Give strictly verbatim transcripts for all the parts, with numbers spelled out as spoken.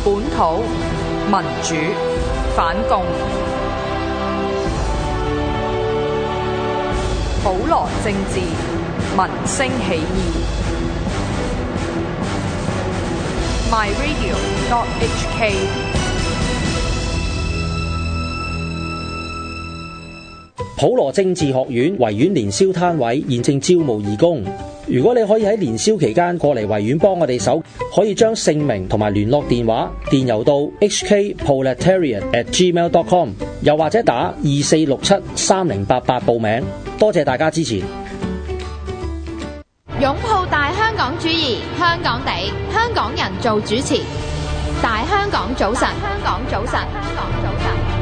本土民主反共，普羅政治民聲起義。My Radio dot H K。 普羅政治學院維園年宵攤位現正招募義工，如果你可以喺年宵期間過嚟維園幫我哋手，可以將姓名同埋聯絡電話電郵到 h k proletariat at gmail dot com， 又或者打二四六七三零八八報名。多謝大家支持。 擁抱大香港主義，香港地，香港人做主持。大香港早晨，香港早晨，香港早晨。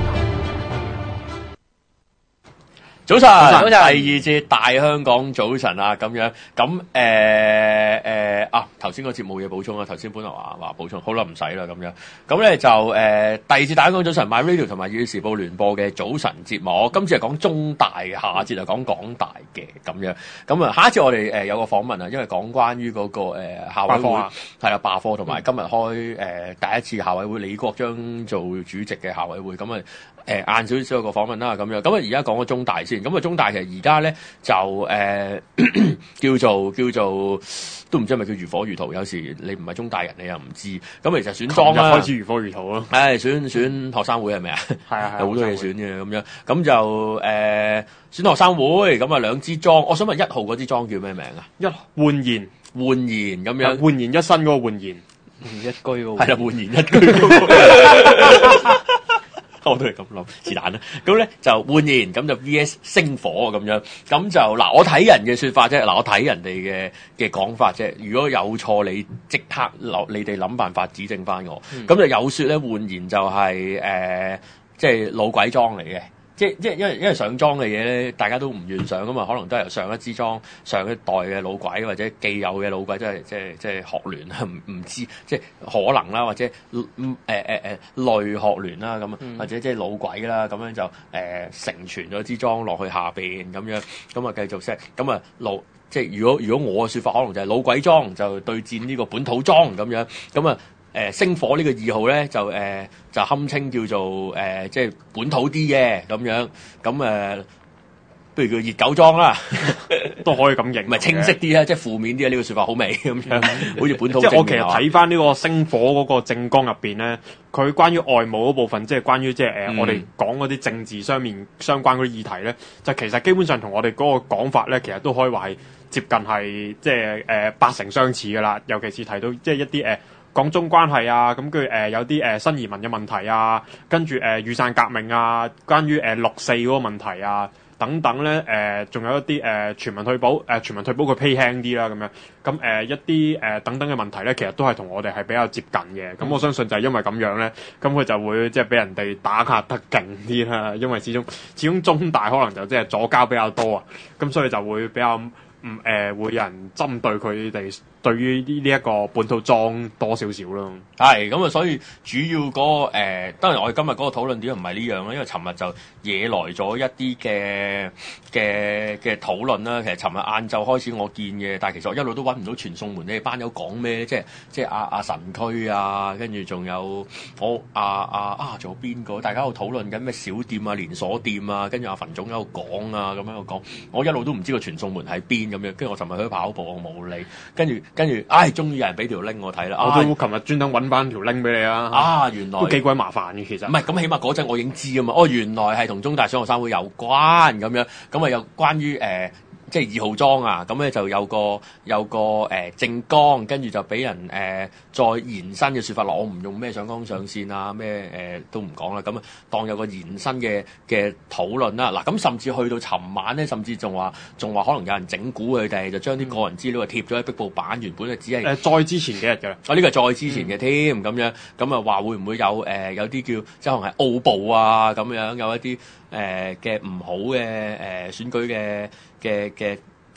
早晨，早晨，第二節大香港早晨啊，咁樣咁誒誒啊，頭先嗰節冇嘢補充啊，頭先本來話話補充，好啦唔使啦咁樣，咁咧就誒、呃、第二節大香港早晨 My Radio 同埋《粵語時報》聯播嘅早晨節目，今次係講中大嘅，下節就講港大嘅咁樣，咁啊下一節我哋誒有個訪問啊，因為講關於嗰、那個誒、呃、校委會係啊罷課，同埋今日開誒、呃、第一次校委會李國章做主席嘅校委會，咁啊誒晏少少有個訪問啦咁樣，咁啊而家講個中大先。咁啊，中大其實而家咧就誒、呃、叫做叫做都唔知係咪叫如火如荼，有時你唔係中大人你又唔知。咁其實選莊啦， 開始如火如荼咯。 誒、哎、選選學生會係咪啊？係啊係，有好多嘢選嘅咁樣。咁就誒、呃、選學生會，咁啊兩支莊。我想問一號嗰支莊叫咩名啊？ 一煥然煥然咁樣， 煥然一新嗰個煥然， 一居嗰係啦，煥然一居嗰個。我都係咁諗，是但啦。咁咧就煥然，咁就 V S 星火咁樣。咁就嗱，我睇人嘅説法啫。嗱，我睇人哋嘅嘅講法啫。如果有錯，你即刻留，你哋諗辦法指正翻我。咁、嗯、就有説咧，煥然就係、是、誒，即、呃、係、就是、老鬼莊嚟嘅。即即因為因為上莊嘅嘢咧，大家都唔願上噶嘛，可能都係由上一支莊、上一代嘅老鬼或者既有嘅老鬼，即係即係即係學聯啊，唔唔知即係可能啦，或者誒誒誒類學聯啦咁啊，或者即係老鬼啦，咁樣就誒、呃、承傳咗支莊落去下邊咁樣，咁啊繼續 set，咁啊老即係如果如果我嘅説法，可能就係老鬼莊就對戰呢個本土莊咁樣，咁啊。誒、呃、星火呢個二號咧就誒、呃、就堪稱叫做誒、呃、即係本土啲嘅咁樣，咁誒、呃、不如叫熱狗莊啦， 都可以咁認， 唔係清晰啲啊，即係負面啲啊，呢、這個説法好味咁樣，好似本土。 即係我其實睇翻呢個星火嗰個政綱入邊咧，佢關於外務嗰部分，即係關於即係誒、呃嗯、我哋講嗰啲政治上面相關嗰啲議題咧，就其實基本上同我哋嗰個講法咧，其實都可以話係接近係即係誒八成相似噶啦，尤其是提到即係一啲誒。呃港中關係啊，咁佢誒有啲誒、呃、新移民嘅問題啊，跟住誒、呃、雨傘革命啊，關於誒、呃、六四嗰個問題啊等等咧，誒、呃、仲有一啲誒、呃、全民退保，誒、呃、全民退保佢批輕啲啦咁樣，咁誒、呃、一啲誒、呃、等等嘅問題咧，其實都係同我哋係比較接近嘅，咁、嗯、我相信就係因為咁樣咧，咁佢就會即係俾人哋打壓得勁啲啦，因為始終始終中大可能就即係左膠比較多啊，咁所以就會比較唔誒、呃、會有人針對佢哋。對於呢呢一個本土莊多少少咯， 係咁啊，所以主要嗰、那個、呃、當然我哋今日嗰個討論點唔係呢樣啦，因為尋日就惹來咗一啲嘅嘅嘅討論啦。其實尋日晏晝開始我見嘅，但係其實我一路都揾唔到傳送門呢班友講咩，即係即係阿阿神區啊，跟住仲有我阿阿啊，仲、啊、有邊個？大家喺度討論緊咩小店啊、連鎖店啊，跟住阿馮總喺度講啊，咁樣喺度講，我一路都唔知個傳送門喺邊咁樣，跟住我尋日去跑步，我冇理，跟住。跟住，唉，終於有人俾條 link 我睇啦！ 我都琴日專登揾翻條 link 俾你啊！ 啊，原來都幾鬼麻煩嘅，其實。唔係，咁起碼嗰陣我已經知啊嘛。哦，原來係同中大選學生會有關咁樣，咁啊有關於誒。呃即係二號莊啊，咁咧就有個有個誒、呃、政綱，跟住就俾人誒、呃、再延伸嘅説法落，我唔用咩上綱上線啊，咩誒、呃、都唔講啦，咁啊當有個延伸嘅嘅討論啦。嗱，咁甚至去到尋晚咧，甚至仲話仲話可能有人整蠱佢哋，就將啲個人資料啊貼咗喺壁報版，原本就只係誒再之前幾日嘅啦。 啊，呢、這個係再之前嘅添，咁、嗯、樣咁啊話會唔會有誒、呃、有啲叫即係可能係奧步啊咁樣，有一啲誒嘅唔好嘅誒、呃、選舉嘅嘅嘅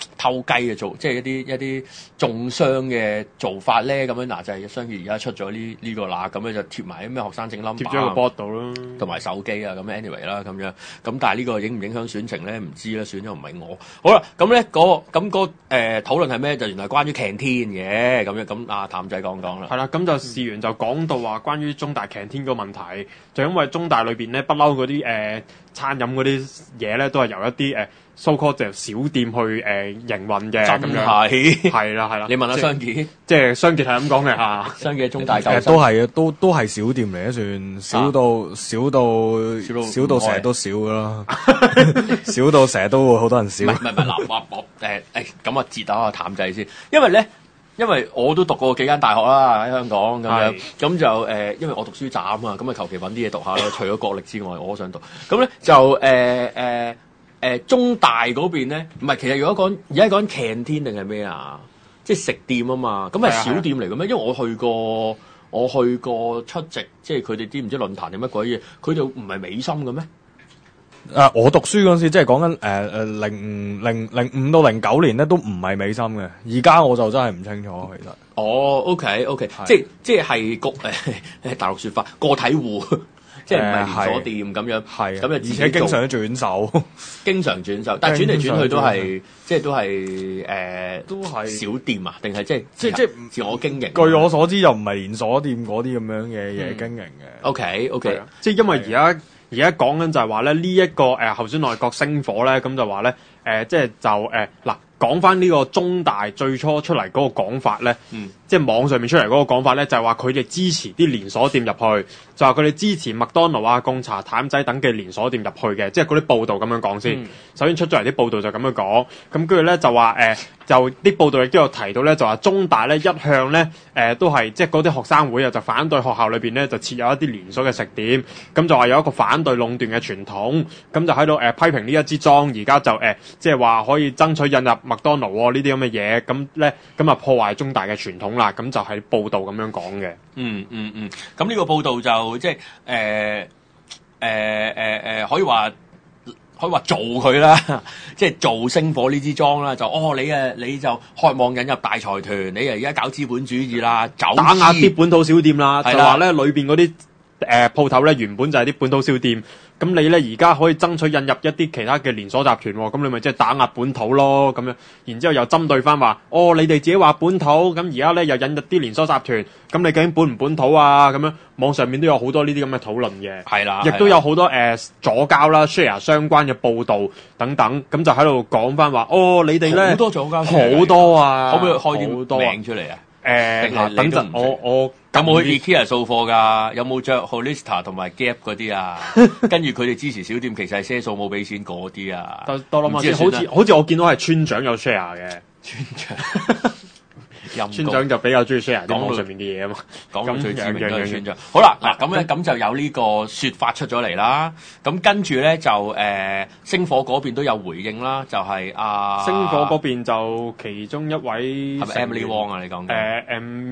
偷雞嘅做，即係一啲一啲中傷嘅做法咧，咁樣嗱就係商業而家出咗呢呢個啦，咁樣就貼埋啲咩學生證 number， 貼咗個 board 度咯， 同埋手機啊，咁 anyway 啦，咁樣咁但係呢個影唔影響選情咧，唔知啦，選咗唔係我。好啦，咁咧嗰咁嗰誒討論係咩？就原來關於 canteen 嘅咁樣，咁阿譚仔講講啦。 係啦，咁就事緣就講到話關於中大 canteen 個問題，就因為中大裏邊咧不嬲嗰啲誒餐飲嗰啲嘢咧，都係由一啲誒。呃 so called 就小店去誒、呃、營運嘅， 真係係啦係啦。 你問下商傑， 即係商傑係咁講嘅嚇。 商傑中大誒都係都都係小店嚟嘅，算少到少到少到成日都少噶啦，少到成日都會好多人少。 唔係唔係嗱，我我誒誒咁啊，截打個譚仔先，因為咧。因為我都讀過幾間大學啦，喺香港咁樣，咁就誒、呃，因為我讀書渣啊嘛，咁啊求其揾啲嘢讀下啦。除咗國力之外，我都想讀。咁咧就誒誒誒中大嗰邊咧，唔係其實如果講而家講 canteen 定係咩啊？即係食店啊嘛，咁係小店嚟嘅咩？因為我去過，我去過出席，即係佢哋啲唔知論壇定乜鬼嘢，佢哋唔係美心嘅咩？ 誒、呃，我讀書嗰陣時，即係講緊誒誒零零零五到零九年咧，都唔係美心嘅。而家我就真係唔清楚，其實。 哦 ，OK OK，即係即係係個誒大陸説法個體戶，即係唔係連鎖店咁樣。係。咁啊，而且經常轉手， 經常轉手，但係轉嚟轉去都係即係都係誒，呃、 都係小店啊？定係即係即即自我經營？ 據我所知，又唔係連鎖店嗰啲咁樣嘅嘢經營嘅。 OK OK， 即係因為而家。而家講緊就係話咧，呢、這、一個誒候選內閣星火咧，咁就話咧誒，即係就誒嗱講翻呢個中大最初出嚟嗰個講法咧，嗯、即係網上面出嚟嗰個講法咧，就係話佢哋支持啲連鎖店入去，就話佢哋支持麥當勞啊、貢茶、譚仔等嘅連鎖店入去嘅，即係嗰啲報道咁樣講先。嗯、首先出咗嚟啲報道就咁樣講，咁跟住咧就話誒、呃，就啲報道亦都有提到咧，就話中大咧一向咧誒、呃、都係即係嗰啲學生會啊，就反對學校裏邊咧就設有一啲連鎖嘅食店，咁就話有一個反對壟斷嘅傳統，咁就喺度誒批評呢一支莊，而家就誒即係話可以爭取引入麥當勞喎呢啲咁嘅嘢，咁咧咁啊破壞中大嘅傳統啦，咁就係報道咁樣講嘅。 嗯嗯嗯，咁呢個報道就即係誒誒誒誒，可以話可以話做佢啦，即係做星火呢支莊啦，就哦你啊你就渴望引入大財團，你啊而家搞資本主義啦， 打壓啲本土小店啦，就話咧裏邊嗰啲誒鋪頭咧原本就係啲本土小店。咁你咧而家可以爭取引入一啲其他嘅連鎖集團喎，咁你咪即係打壓本土咯，咁樣，然之後又針對翻話，哦，你哋自己話本土，咁而家咧又引入啲連鎖集團，咁你究竟本唔本土啊？咁樣網上面都有好多呢啲咁嘅討論嘅， 係啦， 亦都有好多誒左膠啦 share 相關嘅報導等等，咁就喺度講翻話，哦，你哋咧好多左膠， 好多啊， 可唔可以開啲名出嚟啊？ 誒嗱，等陣我我。 有冇去 IKEA 掃貨㗎？有冇着 Hollister 同埋 Gap 嗰啲啊？跟住佢哋支持小店，其實係賒數冇俾錢嗰啲啊！ 多多諗下先，好似好似我見到係村長有 share 嘅， 村長。 村長就比較中意 share 啲網上面嘅嘢啊嘛， 講到最知名都係村長。好啦，嗱咁咧咁就有呢個説法出咗嚟啦。咁跟住咧就誒星火嗰邊都有回應啦，就係阿星火嗰邊就其中一位係咪 Emily Wong 啊？你講誒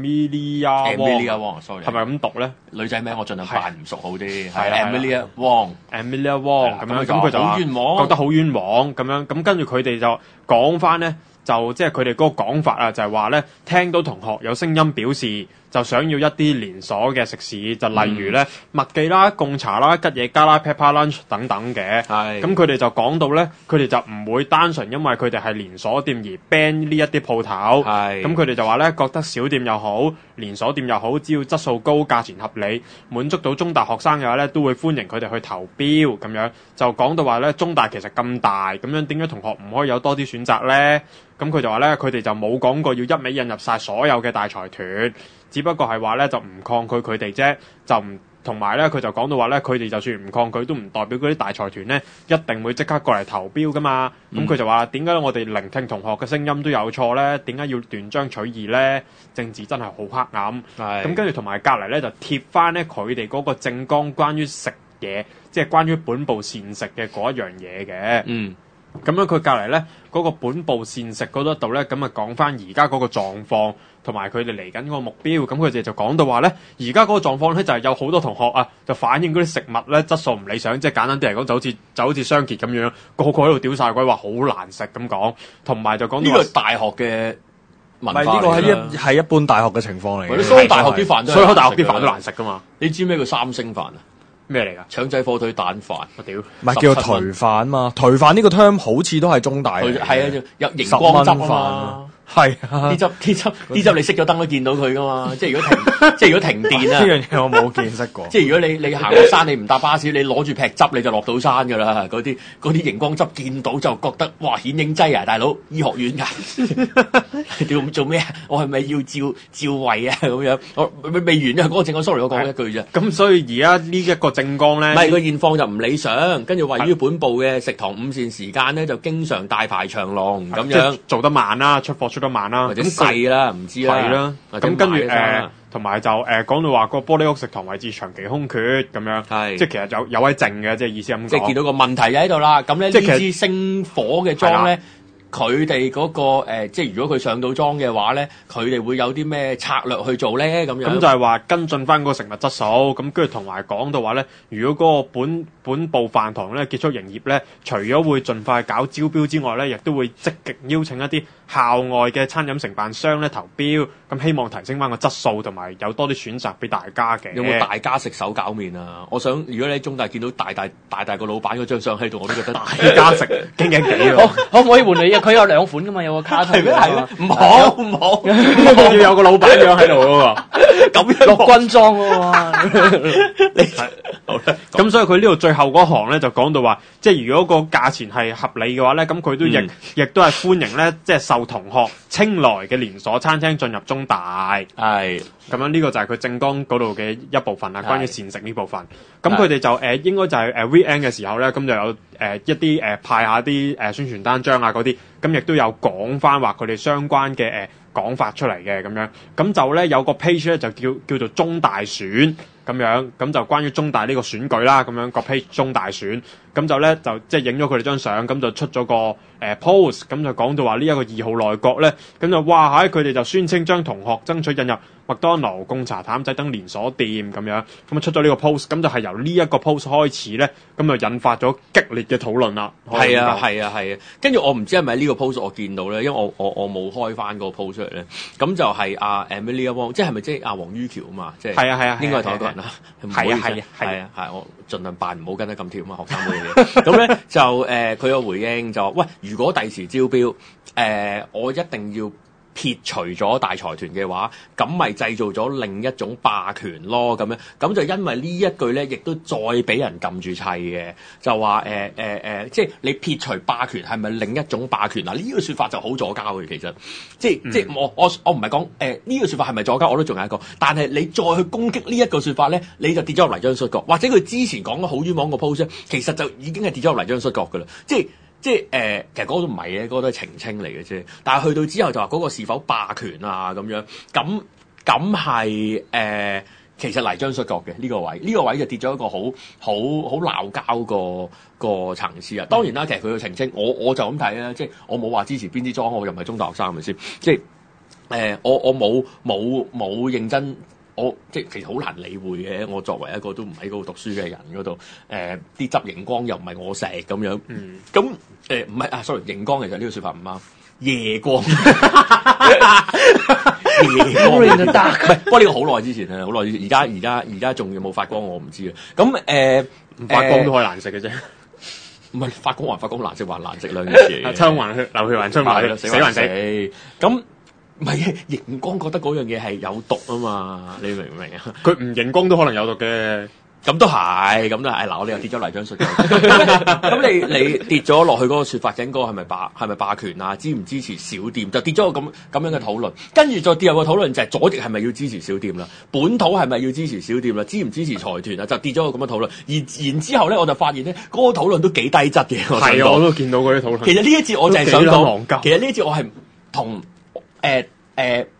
Amelia Amelia Wong，sorry 係咪咁讀咧？ 女仔名我盡量扮唔熟好啲，係 Amelia Wong，Amelia Wong 咁樣，咁佢就好冤枉， 覺得好冤枉咁樣，咁跟住佢哋就講翻咧。就即係佢哋嗰個講法啊，就係話咧，聽到同學有聲音表示，就想要一啲連鎖嘅食肆，就例如咧麥記啦、貢茶啦、吉野家啦、Pepper Lunch 等等嘅。係。咁佢哋就講到咧，佢哋就唔會單純因為佢哋係連鎖店而 ban 呢一啲鋪頭。係。咁佢哋就話咧，覺得小店又好，連鎖店又好，只要質素高、價錢合理，滿足到中大學生嘅話咧，都會歡迎佢哋去投標咁樣。就講到話咧，中大其實咁大，咁樣點解同學唔可以有多啲選擇咧？咁佢就話咧，佢哋就冇講過要一味引入晒所有嘅大財團，只不過係話咧就唔抗拒佢哋啫，就唔同埋咧佢就講到話咧，佢哋就算唔抗拒，都唔代表嗰啲大財團咧一定會即刻過嚟投標噶嘛。咁佢、嗯、就話點解我哋聆聽同學嘅聲音都有錯咧？點解要斷章取義咧？政治真係好黑暗。係。咁跟住同埋隔離咧就貼翻咧佢哋嗰個政綱關於食嘢，即係關於本部膳食嘅嗰一樣嘢嘅。嗯。 咁樣佢隔離咧嗰個本部膳食嗰度咧，咁啊講翻而家嗰個狀況，同埋佢哋嚟緊嗰個目標。咁佢哋就講到話咧，而家嗰個狀況咧就係有好多同學啊，就反映嗰啲食物咧質素唔理想，即係簡單啲嚟講，就好似就好似雙傑咁樣，個個喺度屌晒鬼話好難食咁講，同埋就講呢個大學嘅文化嚟㗎。 呢個係一係一般大學嘅情況嚟嘅。 所有大學啲飯都， 所有大學啲飯都難食噶嘛。 你知咩叫三星飯啊？ 咩嚟㗎？ 腸仔火腿蛋飯，我屌！ 唔係叫做頹飯嘛？頹飯呢個 term 好似都係中大嘅， 係啊，有熒光汁啊嘛。 係啊， 啲汁啲汁啲汁，你熄咗燈都見到佢噶嘛？即係如果停，即係如果停電啊！ 呢樣嘢我冇見識過。 即係如果你你行落山，你唔搭巴士，你攞住劈汁你就落到山噶啦。嗰啲嗰啲熒光汁見到就覺得哇顯影劑啊，大佬醫學院㗎，做做咩啊？我係咪要照照胃啊？咁樣我未未完啊！嗰個政綱 sorry，我講一句啫。 咁所以而家呢一個政綱咧， 唔係個現況就唔理想，跟住位於本部嘅食堂午膳時間咧就經常大排長龍咁樣， 做得慢啦，出貨出得慢啦， 或者細啦，唔知啦。 係啦，咁跟住誒，同埋就誒講到話個玻璃屋食堂位置長期空缺咁樣， 係即係其實有有位剩嘅，即係意思咁講。 即係見到個問題就喺度啦。咁咧呢支星火嘅裝咧。佢哋嗰個、呃、即係如果佢上到裝嘅話咧，佢哋會有啲咩策略去做咧？咁樣咁就係話跟進翻嗰個食物質素，咁跟住同埋講到話咧，如果嗰個本本部飯堂咧結束營業咧，除咗會盡快搞招標之外咧，亦都會積極邀請一啲校外嘅餐飲承辦商咧投標，咁希望提升翻個質素，同埋有多啲選擇俾大家嘅。 有冇大家食手攪麵啊？我想如果你喺中大見到大大大大個老闆嗰張相喺度，我都覺得大家食驚驚地喎。 可唔可以換你啊？佢有兩款噶嘛，有個卡通。 係咩？係咩？唔好唔好， 要有個老闆樣喺度嗰個， 咁樣落軍裝喎。 你好啦。 咁所以佢呢度最後嗰行咧就講到話，即係如果個價錢係合理嘅話咧，咁佢都亦亦都係歡迎咧，即係受同學青睞嘅連鎖餐廳進入中大。 係咁樣呢個就係佢政綱嗰度嘅一部分啦，關於膳食呢部分。咁佢哋就誒、呃、應該就係誒 weekend 嘅時候咧，咁就有誒、呃、一啲誒、呃、派下啲誒、呃、宣傳單張啊嗰啲，咁亦都有講翻話佢哋相關嘅誒講法出嚟嘅咁樣。咁就咧有個 page 咧就叫叫做中大選咁樣，咁就關於中大呢個選舉啦，咁樣個 page 中大選，咁就咧就即係影咗佢哋張相，咁就出咗個誒、呃、post，咁就講到話呢一個二號內閣咧，咁就哇喺佢哋就宣稱將同學爭取引入麥當勞、貢茶譚仔等連鎖店咁樣，咁啊出咗呢個 post，咁就係由呢一個 post 開始咧，咁就引發咗激烈嘅討論啦。 係啊係啊係啊，跟住我唔知係咪呢個 post 我見到咧，因為我我我冇開翻個 post 出嚟咧，咁就係阿 Amelia Wong，即係咪即係阿黃于橋啊嘛，即係係啊係啊， 應該係同一個人啦。 係啊係啊係啊係，我盡量扮唔好跟得咁貼啊嘛，學生會嘅嘢。咁咧就誒佢有回應就話，喂，如果第時招標誒、呃，我一定要撇除咗大財團嘅話，咁咪製造咗另一種霸權咯，咁樣咁就因為呢一句咧，亦都再俾人撳住砌嘅，就話誒誒誒，即係你撇除霸權係咪另一種霸權嗱？呢、這個説法就好左膠嘅，其實即係、嗯、即係我我我唔係講誒呢個説法係咪左膠，我都仲有一個，但係你再去攻擊呢一個説法咧，你就跌咗入泥漿摔角，或者佢之前講嘅好冤枉個 post 其實就已經係跌咗入泥漿摔角噶啦，即係。即係誒、呃，其實嗰個都唔係嘅，嗰、嗰個都係澄清嚟嘅啫。但係去到之後就話嗰個是否霸權啊咁樣，咁咁係誒，其實泥漿摔角嘅呢、呢個位，呢、呢個位就跌咗一個好好好鬧交個個層次啊。當然啦，其實佢嘅澄清，我我就咁睇啦，即係我冇話支持邊啲莊，我又唔係中大學生係咪先？即係誒、呃，我我冇冇冇認真。我即係其實好難理會嘅，我作為一個都唔喺嗰度讀書嘅人嗰度，誒、呃、啲汁熒光又唔係我食咁樣，咁誒唔係啊 sorry 熒光其實呢個説法唔啱，夜光，夜光唔係，不過呢個好耐之前啊，好耐之前，而家而家而家仲有冇發光我唔知啊，咁誒唔發光都可以難食嘅啫， 唔係發光還發光難食還難食兩件事， 抽還血流血還出埋，死還死， 咁。唔係熒光覺得嗰樣嘢係有毒啊嘛，你明唔明啊？ 佢唔熒光都可能有毒嘅， 咁都係，咁都係。嗱，我哋又跌咗泥漿摔角。咁你你跌咗落去嗰個説法，應該係咪霸係咪霸權啊？支唔支持小店？就跌咗個咁咁樣嘅討論，跟住再跌入個討論就係左翼係咪要支持小店啦？本土係咪要支持小店啦？支唔支持財團啊？就跌咗個咁嘅討論。而然之後咧，我就發現咧，嗰、那個討論都幾低質嘅。 係啊，我都見到嗰啲討論。 其實呢一節我就係想講，其實呢一節我係同。誒誒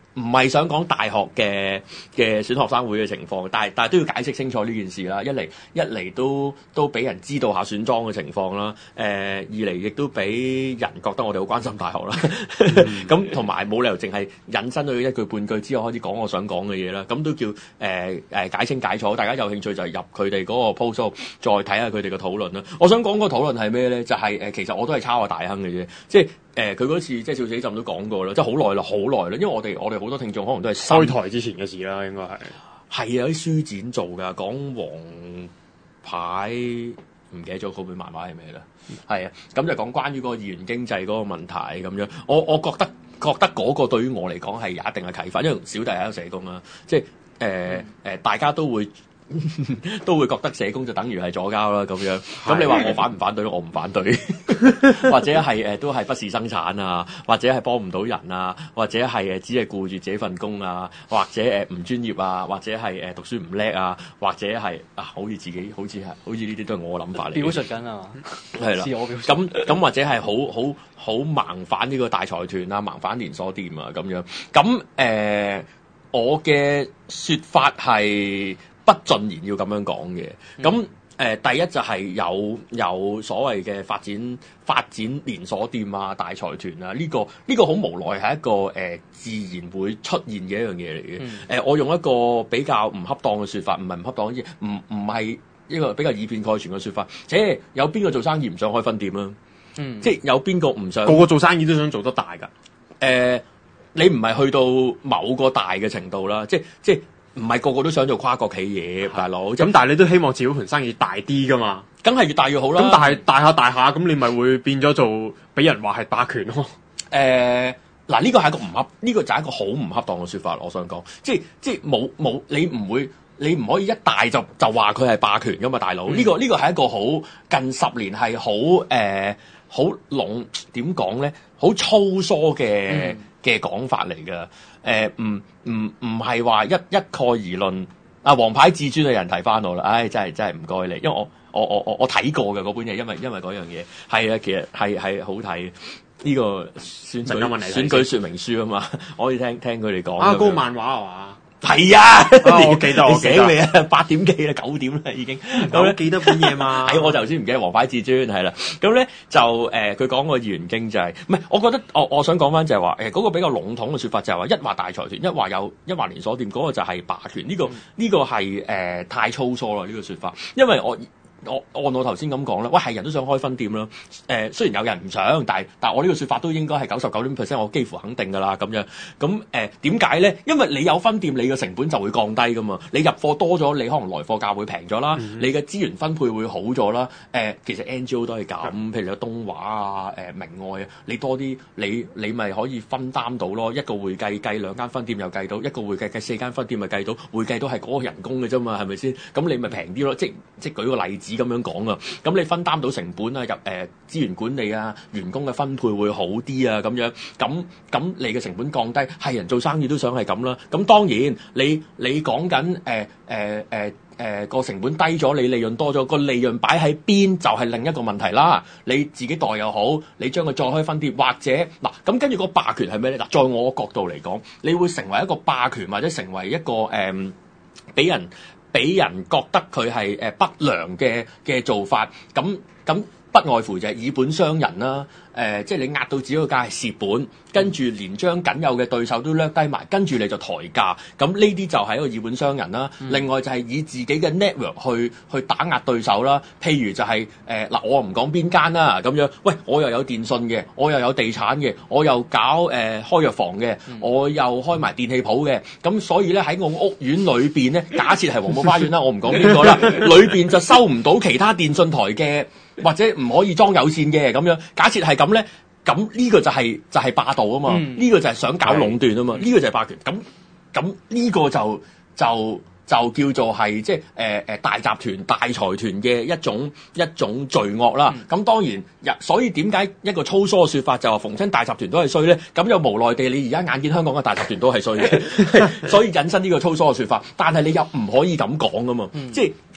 唔係想講大學嘅嘅選學生會嘅情況，但係但係都要解釋清楚呢件事啦。一嚟一嚟都都俾人知道下選莊嘅情況啦。誒、呃、二嚟亦都俾人覺得我哋好關心大學啦。咁同埋冇理由淨係引申到一句半句之後開始講我想講嘅嘢啦。咁都叫誒誒、呃、解清解楚。大家有興趣就入佢哋嗰個 post 再睇下佢哋嘅討論啦。我想講個討論係咩咧？就係、是、誒、呃、其實我都係抄下大亨嘅啫，即係。誒佢嗰次即係笑死浸都講過啦，即係好耐啦，好耐啦，因為我哋我哋好多聽眾可能都係開台之前嘅事啦，應該係係啊，有啲書展做㗎，講黃牌唔記得咗嗰本漫畫係咩啦，係啊，咁就講關於嗰個二元經濟嗰個問題咁樣，我我覺得覺得嗰個對於我嚟講係有一定嘅啟發，因為小弟係一個社工啦，即係誒誒大家都會。都會覺得社工就等於係左膠啦咁樣，咁你話我反唔反對？我唔反對，或者係誒、呃、都係不事生產啊，或者係幫唔到人啊，或者係誒只係顧住自己份工啊，或者誒唔專業啊，或者係誒、呃、讀書唔叻啊，或者係啊好似自己好似係好似呢啲都係我嘅諗法嚟。 表述緊啊， 係啦，咁咁或者係好好好盲反呢個大財團啊，盲反連鎖店啊咁樣，咁誒、呃、我嘅説法係。不盡然要咁樣講嘅，咁誒、呃、第一就係有有所謂嘅發展發展連鎖店啊、大財團啊，呢、這個呢、這個好無奈係一個誒、呃、自然會出現嘅一樣嘢嚟嘅。誒、嗯呃、我用一個比較唔恰當嘅説法，唔係唔恰當嘅，唔唔係一個比較以偏概全嘅説法。即係有邊個做生意唔想開分店啊？嗯，即係有邊個唔想？ 個個做生意都想做得大㗎。誒、 呃，你唔係去到某個大嘅程度啦，即係即係。唔係個個都想做跨國企業，大佬。 咁但係你都希望自己盤生意大啲噶嘛？ 梗係越大越好啦。 咁但係大下大下，咁你咪會變咗做俾人話係霸權咯。 誒，嗱呢個係一個唔恰，呢、這個就係一個好唔恰當嘅説法。我想講，即係即係冇冇，你唔會，你唔可以一大就就話佢係霸權噶嘛，大佬。呢、嗯這個呢、這個係一個好近十年係好誒好籠點講咧，好粗疏嘅嘅講法嚟㗎。誒唔唔唔係話一一概而論，啊王牌至尊嘅人提翻我啦，唉真係真係唔該你，因為我我我我我睇過嘅嗰本嘢，因為因為嗰樣嘢係啊，其實係係好睇呢、這個選舉選舉說明書啊嘛，我可以聽聽佢哋講啊， 嗰個漫畫係嘛？ 係啊， 啊，我記得，我醒你啊，八點幾啦，九點啦已經。 咁咧記得本嘢嘛？ 係我頭先唔記得王牌至尊係啦。咁咧就誒，佢、呃、講個二元經濟，唔係，我覺得我我想講翻就係話誒嗰個比較籠統嘅説法就係話一話大財團，一話有一話連鎖店，嗰、那個就係霸權。呢、這個呢、這個係誒、呃、太粗疏啦呢、這個説法，因為我。我按我頭先咁講啦，喂係人都想開分店啦。誒、呃、雖然有人唔想，但係但係我呢個説法都應該係九十九點 percent，我幾乎肯定㗎啦咁樣。咁誒點解咧？因為你有分店，你嘅成本就會降低㗎嘛。你入貨多咗，你可能來貨價會平咗啦。嗯、你嘅資源分配會好咗啦。誒、呃、其實 N G O 都係咁，譬如有東華啊、誒、呃、明愛啊，你多啲你你咪可以分擔到咯。一個會計計兩間分店又計到，一個會計計四間分店咪計到，會計都係嗰個人工嘅啫嘛，係咪先？咁你咪平啲咯。即即舉個例子。咁樣講啊，咁你分擔到成本啊，入誒、呃、資源管理啊，員工嘅分配會好啲啊，咁樣，咁咁你嘅成本降低，係人做生意都想係咁啦。咁當然你你講緊誒誒誒誒個成本低咗，你利潤多咗，個利潤擺喺邊就係另一個問題啦。你自己代又好，你將佢再開分店，或者嗱咁跟住個霸權係咩咧？嗱，在我角度嚟講，你會成為一個霸權，或者成為一個誒俾、呃、人。俾人覺得佢係誒不良嘅嘅做法，咁咁不外乎就係以本傷人啦。誒、呃，即係你壓到自己個價係蝕本，跟住連將僅有嘅對手都掠低埋，跟住你就抬價。咁呢啲就係一個以本傷人啦。嗯、另外就係以自己嘅 network 去去打壓對手啦。譬如就係誒嗱，我唔講邊間啦，咁樣，喂，我又有電信嘅，我又有地產嘅，我又搞誒、呃、開藥房嘅，嗯、我又開埋電器鋪嘅。咁所以咧喺我屋苑裏邊咧，假設係黃埔花園啦，我唔講邊個啦，裏邊就收唔到其他電信台嘅。或者唔可以裝有線嘅咁樣，假設係咁咧，咁呢個就係、是、就係、是、霸道啊嘛，呢、嗯、個就係想搞壟斷啊嘛，呢、嗯、個就係霸權。咁咁呢個就就就叫做係即係誒誒大集團大財團嘅一種一種罪惡啦。咁、嗯、當然，所以點解一個粗疏嘅説法就話逢親大集團都係衰咧？咁又無奈地，你而家眼見香港嘅大集團都係衰嘅，所以引申呢個粗疏嘅説法。但係你又唔可以咁講噶嘛，嗯、即係。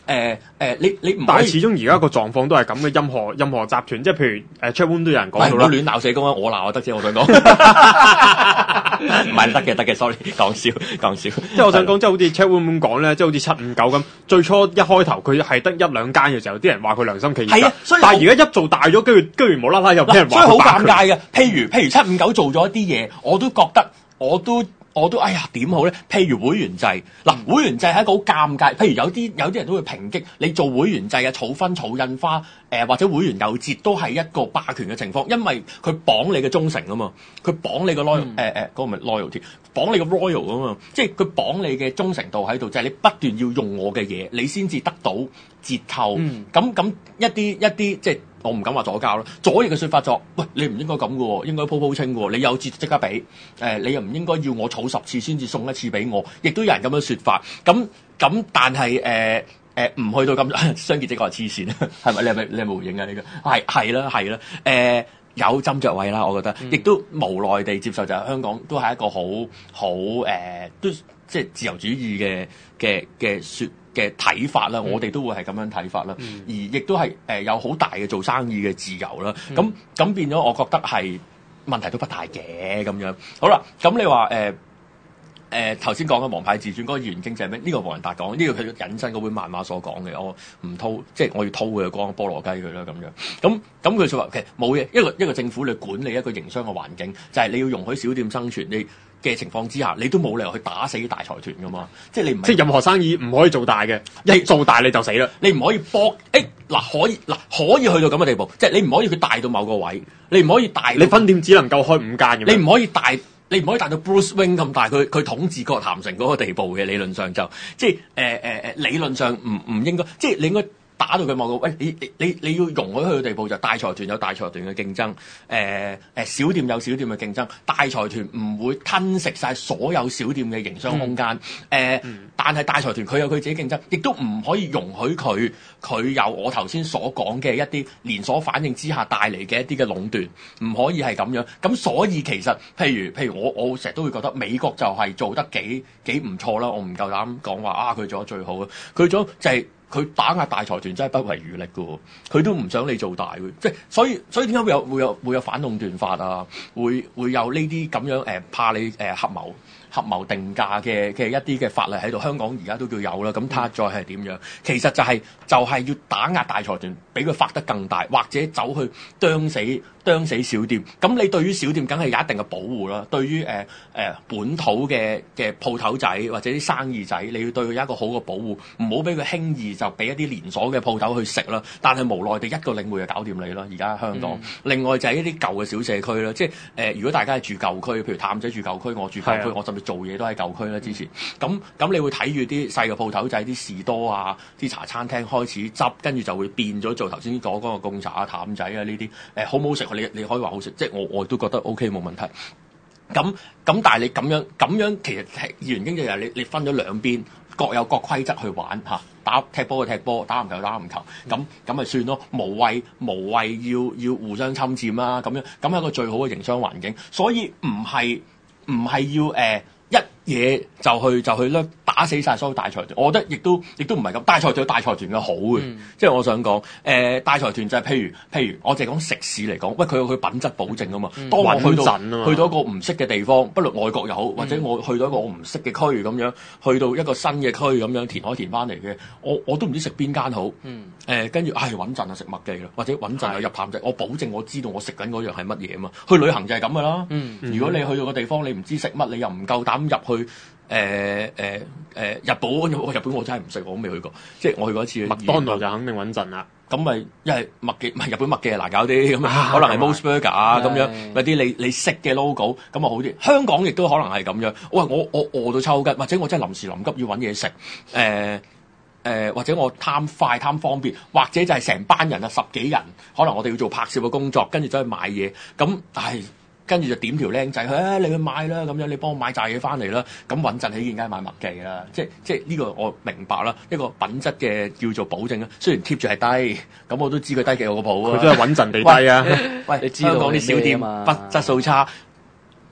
誒誒，你你唔可以， 但係始終而家個狀況都係咁嘅，任何任何集團，即係譬如誒 Chatroom 都有人講到啦， 唔好亂鬧社工啊！我鬧就得啫，我想講，唔係得嘅得嘅 ，sorry， 講笑講笑。 即係我想講，即係好似 Chatroom 咁講咧，即係好似七五九咁，最初一開頭佢係得一兩間嘅時候，啲人話佢良心企業， 係啊，所以但係而家一做大咗，跟住跟住無啦啦又俾人話， 所以好尷尬嘅。譬如譬如七五九做咗一啲嘢，我都覺得我都。我都哎呀點好咧？譬如會員制，嗱會員制係一個好尷尬。譬如有啲有啲人都會抨擊你做會員制嘅儲分、儲印花，誒、呃、或者會員有折都係一個霸權嘅情況，因為佢綁你嘅忠誠啊嘛，佢綁你個 loyal 誒誒嗰個咪 loyalty，綁你個 royal 啊嘛，即係佢綁你嘅忠誠度喺度，就係、是、你不斷要用我嘅嘢，你先至得到折扣。咁咁、嗯、一啲一啲即係。我唔敢話左膠啦，左翼嘅説法就，喂，你唔應該咁嘅喎，應該鋪鋪清嘅喎，你有折即刻俾，誒、呃，你又唔應該要我儲十次先至送一次俾我，亦都有人咁樣説法，咁咁但係誒誒唔去到咁，雙傑即係話黐線，係咪？你係咪你係咪回應啊？呢個係係啦係啦，誒、呃、有斟酌位啦，我覺得，亦、嗯、都無奈地接受就係香港都係一個好好誒，都即係自由主義嘅嘅嘅説嘅睇法啦，嗯、我哋都會係咁樣睇法啦，嗯、而亦都係誒、呃、有好大嘅做生意嘅自由啦。咁咁、嗯、變咗，我覺得係問題都不大嘅咁樣。好啦，咁你話誒誒頭先講嘅《王牌自傳》嗰個二元經濟係咩？呢、這個黃仁達講，呢、這個佢引申嗰本漫畫所講嘅，我唔掏，即係我要掏佢講菠蘿雞佢啦咁樣。咁咁佢就話其實冇嘢，一個一個政府你管理一個營商嘅環境，就係、是、你要容許小店生存，你嘅情況之下，你都冇理由去打死大財團噶嘛，即係你唔即係任何生意唔可以做大嘅，一做大你就死啦。 你唔可以搏，誒嗱可以嗱可以去到咁嘅地步，即係你唔可以佢大到某個位，你唔可以大， 你分店只能夠開五間咁樣， 你唔可以大，你唔可以大到 Bruce Wayne 咁大，佢佢統治葛譚城嗰個地步嘅理論上就，即係誒誒誒理論上唔唔應該，即係你應該。打到佢某個，喂，你你你你要容許佢嘅地步就大財團有大財團嘅競爭，誒、呃、誒小店有小店嘅競爭，大財團唔會吞食晒所有小店嘅營商空間，誒、嗯呃嗯、但係大財團佢有佢自己競爭，亦都唔可以容許佢佢有我頭先所講嘅一啲連鎖反應之下帶嚟嘅一啲嘅壟斷，唔可以係咁樣。咁所以其實譬如譬如我我成日都會覺得美國就係做得幾幾唔錯啦，我唔夠膽講話啊佢做得最好啊，佢做就係、是。佢打壓大財團真係不遺餘力嘅喎，佢都唔想你做大嘅，即係所以所以點解會有會有會有反壟斷法啊？會會有呢啲咁樣誒、呃、怕你誒、呃、合謀合謀定價嘅嘅一啲嘅法例喺度，香港而家都叫有啦。咁睇下再係點樣？其實就係、是、就係、是、要打壓大財團，俾佢發得更大，或者走去啄死啄死小店。咁你對於小店梗係有一定嘅保護啦。對於誒誒、呃、本土嘅嘅鋪頭仔或者啲生意仔，你要對佢有一個好嘅保護，唔好俾佢輕易就俾一啲連鎖嘅鋪頭去食啦。但係無奈地一個領匯就搞掂你啦。而家香港，嗯、另外就係一啲舊嘅小社區啦。即係誒、呃，如果大家係住舊區，譬如淡仔住舊區，我住舊區，的我甚至做嘢都喺舊區啦。之前咁咁，你會睇住啲細嘅鋪頭仔，啲士多啊，啲茶餐廳開始執，跟住就會變咗做頭先講嗰個貢茶啊、淡仔啊呢啲誒，好唔好食？你你可以話好食，即係我我都覺得 O K 冇問題。咁咁，但係你咁樣咁樣，其實係二元經濟就係你你分咗兩邊，各有各規則去玩嚇。打踢波嘅踢波，打籃球打籃球，咁咁咪算咯，無謂無謂要要互相侵佔啦。咁樣咁係一個最好嘅營商環境，所以唔係唔係要誒。呃一嘢就去就去咧打死晒所有大財團，我覺得亦都亦都唔係咁。大財團有大財團嘅好嘅，嗯、即係我想講誒、呃、大財團就係、是、譬如譬如我淨係講食肆嚟講，喂佢有佢品質保證啊嘛。嗯、當我去到去到一個唔識嘅地方，不論外國又好，或者我去到一個我唔識嘅區咁樣，去到一個新嘅區咁樣填海填翻嚟嘅，我我都唔知食邊間好。誒跟住唉穩陣啊食麥記啦，或者穩陣啊入譚仔，我保證我知道我食緊嗰樣係乜嘢啊嘛。去旅行就係咁噶啦。嗯嗯、如果你去到個地方你唔知食乜，你又唔夠膽入去。誒誒誒，日本日本我真係唔識，我都未去過。即係我去過一次。 麥當勞就肯定穩陣啦。 咁咪一係麥記，唔係日本麥記係難搞啲咁啊，可能係 Mos Burger 啊咁樣，有啲你你識嘅 logo 咁啊好啲。香港亦都可能係咁樣。喂，我我餓到抽筋，或者我真係臨時臨急要揾嘢食。誒、呃、誒、呃，或者我貪快貪方便，或者就係成班人啊十幾人，可能我哋要做拍攝嘅工作，跟住走去買嘢。咁唉。跟住就點條僆仔，誒、哎、你去買啦，咁樣你幫我買扎嘢翻嚟啦，咁穩陣起見梗係買麥記啦，即係即係呢個我明白啦，一個品質嘅叫做保證啦。雖然貼住係低，咁我都知佢低幾個鋪啊， 佢都係穩陣地低啊。 喂，你知道香港啲小店不質素差，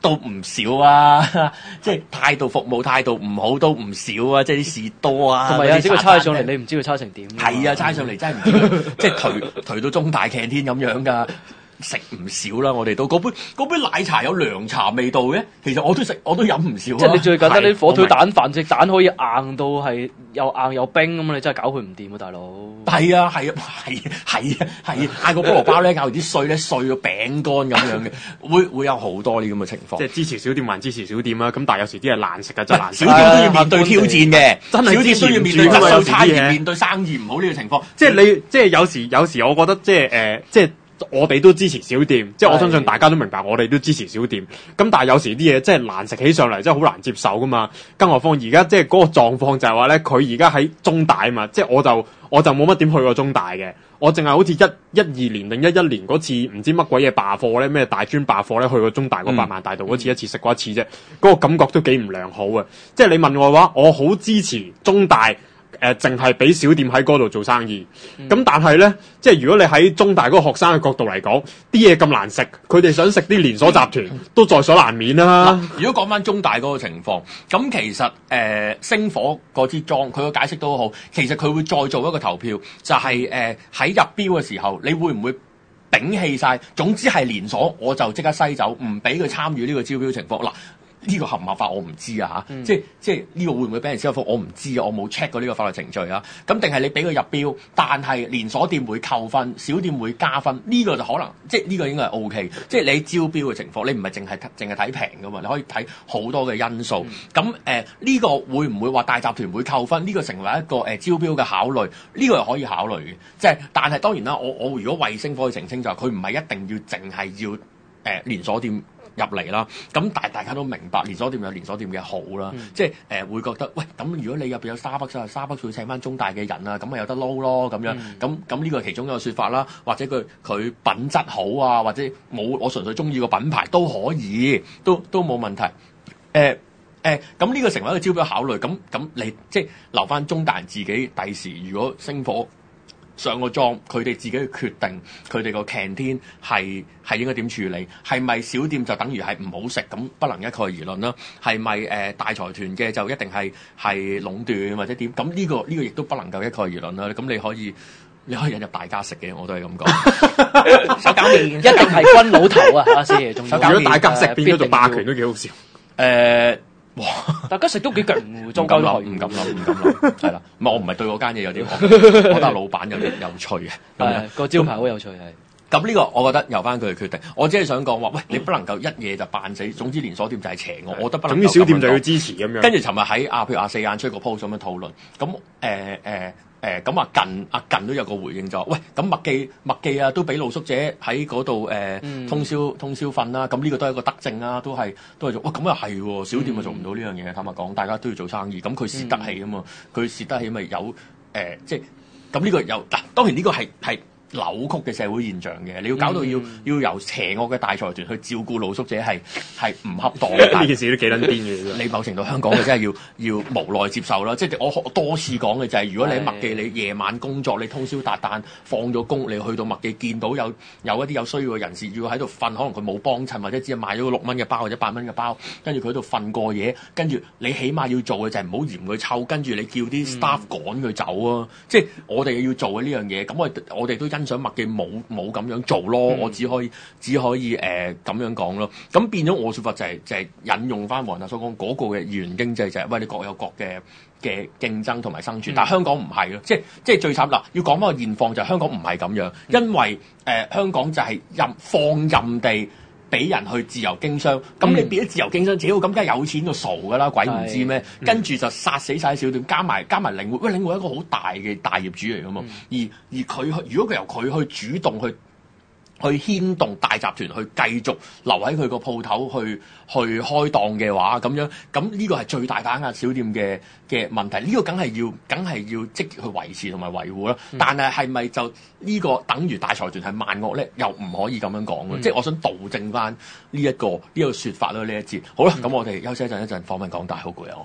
都唔少啊，即係態度服務態度唔好都唔少啊，即係啲事多啊。 同埋有陣時佢差上嚟，你唔知佢差成點。 係啊，差上嚟真係唔知，即係頹頹到中大 canteen 咁樣㗎。食唔少啦，我哋都嗰杯嗰杯奶茶有涼茶味道嘅，其實我都食我都飲唔少。 即係你最簡單啲火腿蛋飯，隻蛋可以硬到係又硬又冰咁，你真係搞佢唔掂啊，大佬！ 係啊係啊係啊係啊係啊！嗌個菠蘿包咧，咬啲碎咧碎到餅乾咁樣嘅，會會有好多呢咁嘅情況。 即係支持小店還支持小店啦，咁但係有時啲嘢難食啊，真係難食。 小店都要面對挑戰嘅， 真係小店都要面對質質素差異，面對生意唔好呢個情況。 即係你即係有時有時，我覺得即係誒即係。我哋都支持小店，即係我相信大家都明白，我哋都支持小店。咁但係有時啲嘢真係難食起上嚟，真係好難接受噶嘛。更何況而家即係嗰個狀況就係話咧，佢而家喺中大啊嘛，即係我就我就冇乜點去過中大嘅，我淨係好似一一二年定一一年嗰次唔知乜鬼嘢罷課咧，咩大專罷課咧，去過中大嗰百萬大道嗰次一次食過一次啫，嗰、嗰個感覺都幾唔良好啊。即係你問我嘅話，我好支持中大。誒，淨係俾小店喺嗰度做生意，咁、嗯、但係咧，即係如果你喺中大嗰個學生嘅角度嚟講，啲嘢咁難食，佢哋想食啲連鎖集團、嗯、都在所難免啦、啊。 如果講翻中大嗰個情況，咁其實誒、呃、星火嗰支莊，佢個解釋都好，其實佢會再做一個投票，就係誒喺入標嘅時候，你會唔會摒棄晒？總之係連鎖，我就即刻篩走，唔俾佢參與呢個招標情況嗱。呢個合唔合法我唔知啊嚇、嗯，即係即係呢個會唔會俾人消復我唔知啊，我冇 check 過呢個法律程序啊。咁定係你俾佢入標，但係連鎖店會扣分，小店會加分，呢、這個就可能即係呢個應該係 O K。即係你招標嘅情況，你唔係淨係淨係睇平噶嘛，你可以睇好多嘅因素。咁誒呢個會唔會話大集團會扣分？呢、這個成為一個誒、呃、招標嘅考慮，呢、這個係可以考慮嘅。即係但係當然啦，我我如果為星火去澄清就係佢唔係一定要淨係要誒、呃、連鎖店。入嚟啦，咁但係大家都明白連鎖店有連鎖店嘅好啦，嗯、即係誒、呃、會覺得喂，咁如果你入邊有 Starbucks 啊 Starbucks 會請翻中大嘅人啊，咁咪有得撈咯咁樣，咁咁呢個係其中一個説法啦，或者佢佢品質好啊，或者冇我純粹中意個品牌都可以，都都冇問題。誒、呃、誒，咁、呃、呢個成為一個招標考慮，咁咁你即係留翻中大人自己第時，如果星火上個莊，佢哋自己去決定佢哋個 canteen 係係應該點處理，係咪小店就等於係唔好食，咁不能一概而論啦。係咪誒大財團嘅就一定係係壟斷或者點？咁呢個呢個亦都不能夠一概而論啦。咁你可以你可以引入大家食嘅，我都係咁講。手搞麵一定係軍佬頭啊！阿師，仲如果大家食變咗做霸權都幾好笑。誒、 呃。哇！ 大家食都幾勁喎， 唔敢諗，唔敢諗，唔敢諗，係啦。唔係我唔係對嗰間嘢有啲，我覺得老闆有啲有趣嘅。 係個招牌好有趣係。 咁呢個我覺得由翻佢嘅決定。我只係想講話，喂，你不能夠一夜就扮死。總之連鎖店就係邪惡，我覺得不能夠。 總之小店就要支持咁樣。跟住尋日喺啊，譬如阿四眼出個 post 咁樣討論。咁誒誒。呃呃誒咁啊近啊近都有個回應就話，喂，咁麥記麥記啊都俾露宿者喺嗰度誒通宵通宵瞓啦，咁呢個都係一個德政啦，都係都係做，哇咁又係喎，小店咪做唔到呢樣嘢，坦白講，大家都要做生意，咁佢蝕得起啊嘛，佢蝕得起咪有誒、呃、即係咁呢個有嗱，當然呢個係係。扭曲嘅社會現象嘅，你要搞到要、嗯、要由邪惡嘅大財團去照顧露宿者係係唔恰當嘅。 呢件事都幾撚癲嘅。 你某程度香港嘅真係要要無奈接受啦。即係我多次講嘅就係、是，如果你喺麥記，你夜晚工作，你通宵達旦放咗工，你去到麥記見到有有一啲有需要嘅人士要喺度瞓，可能佢冇幫襯，或者只係買咗個六蚊嘅包或者八蚊嘅包，跟住佢喺度瞓過夜，跟住你起碼要做嘅就係唔好嫌佢臭，跟住你叫啲 staff 趕佢走啊！嗯、即係我哋要做嘅呢樣嘢，咁我我哋都欣賞麥記冇冇咁樣做咯，嗯、我只可以只可以誒咁、呃、樣講咯。咁變咗我説法就係、是、就係、是、引用翻黃大所講嗰個嘅二元經濟就係、是，喂你各有各嘅嘅競爭同埋生存，嗯、但係香港唔係咯，即係即係最慘嗱，要講翻個現況就係香港唔係咁樣，因為誒、呃、香港就係任放任地俾人去自由經商，咁、嗯、你變咗自由經商，屌咁梗係有錢就傻噶啦，鬼唔知咩？嗯、跟住就殺死晒小店，加埋加埋領匯，喂領匯係一個好大嘅大業主嚟噶嘛，嗯、而而佢去，如果佢由佢去主動去。去牽動大集團去繼續留喺佢個鋪頭去去開檔嘅話，咁樣咁呢個係最大打壓小店嘅嘅問題。呢、呢個梗係要梗係要積極去維持同埋維護啦。嗯、但係係咪就呢個等於大財團係萬惡咧？又唔可以咁樣講嘅。嗯、即係我想導正翻呢一個呢、呢個説法咯。呢一節好啦，咁、嗯、我哋休息一陣，一陣訪問港大，好攰啊！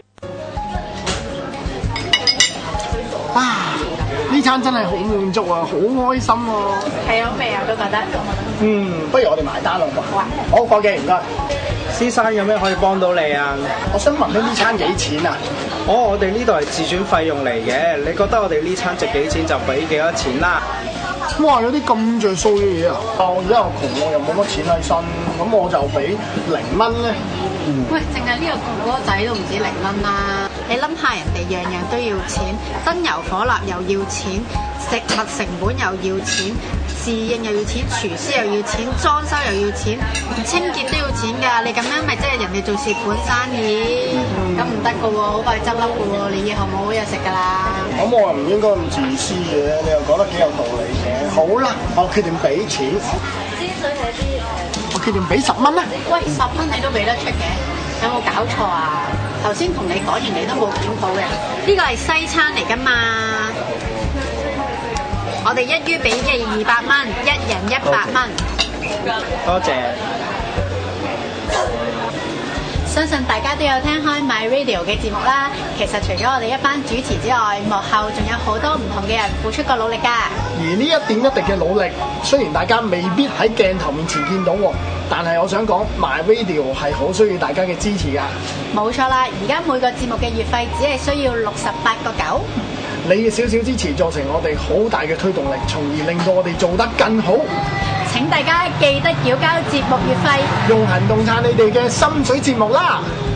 我啊！呢餐真係好滿足啊，好開心喎！ 係好味啊，都覺得。 嗯，不如我哋埋單咯。好啊，好，夥計唔該。 先生有咩可以幫到你啊？ 我想問呢餐幾錢啊？ 哦，我哋呢度係自選費用嚟嘅，你覺得我哋呢餐值幾錢就俾幾多錢啦？ 哇！有啲咁着數嘅嘢啊！我而家又窮，我又冇乜錢喺身，咁我就俾零蚊咧。 嗯、喂，淨係呢個哥哥仔都唔止零蚊啦！你諗下，人哋樣樣都要錢，燈油火蠟又要錢，食物成本又要錢，侍應又要錢，廚師又要錢，裝修又要錢，清潔都要錢㗎。你咁樣咪即係人哋做蝕本生意，咁唔得㗎喎，好快執笠㗎喎，你以後冇好嘢食㗎啦。 咁我又唔應該咁自私嘅，你又講得幾有道理嘅。好啦，我決定俾錢。我決定俾十蚊啦。 喂，十蚊你都俾得出嘅，有冇搞錯啊？頭先同你講完你都冇檢討嘅，呢個係西餐嚟㗎嘛。我哋一於俾嘅二百蚊，一人一百蚊。 多謝。 相信大家都有聽開 My Radio 嘅節目啦。其實除咗我哋一班主持之外，幕後仲有好多唔同嘅人付出過努力㗎。 而呢一點一滴嘅努力，雖然大家未必喺鏡頭面前見到喎，但係我想講 My Radio 係好需要大家嘅支持㗎。 冇錯啦，而家每個節目嘅月費只係需要六十八個九。 你嘅少少支持造成我哋好大嘅推動力，從而令到我哋做得更好。 請大家記得繳交節目月費， 用行動撐你哋嘅心水節目啦！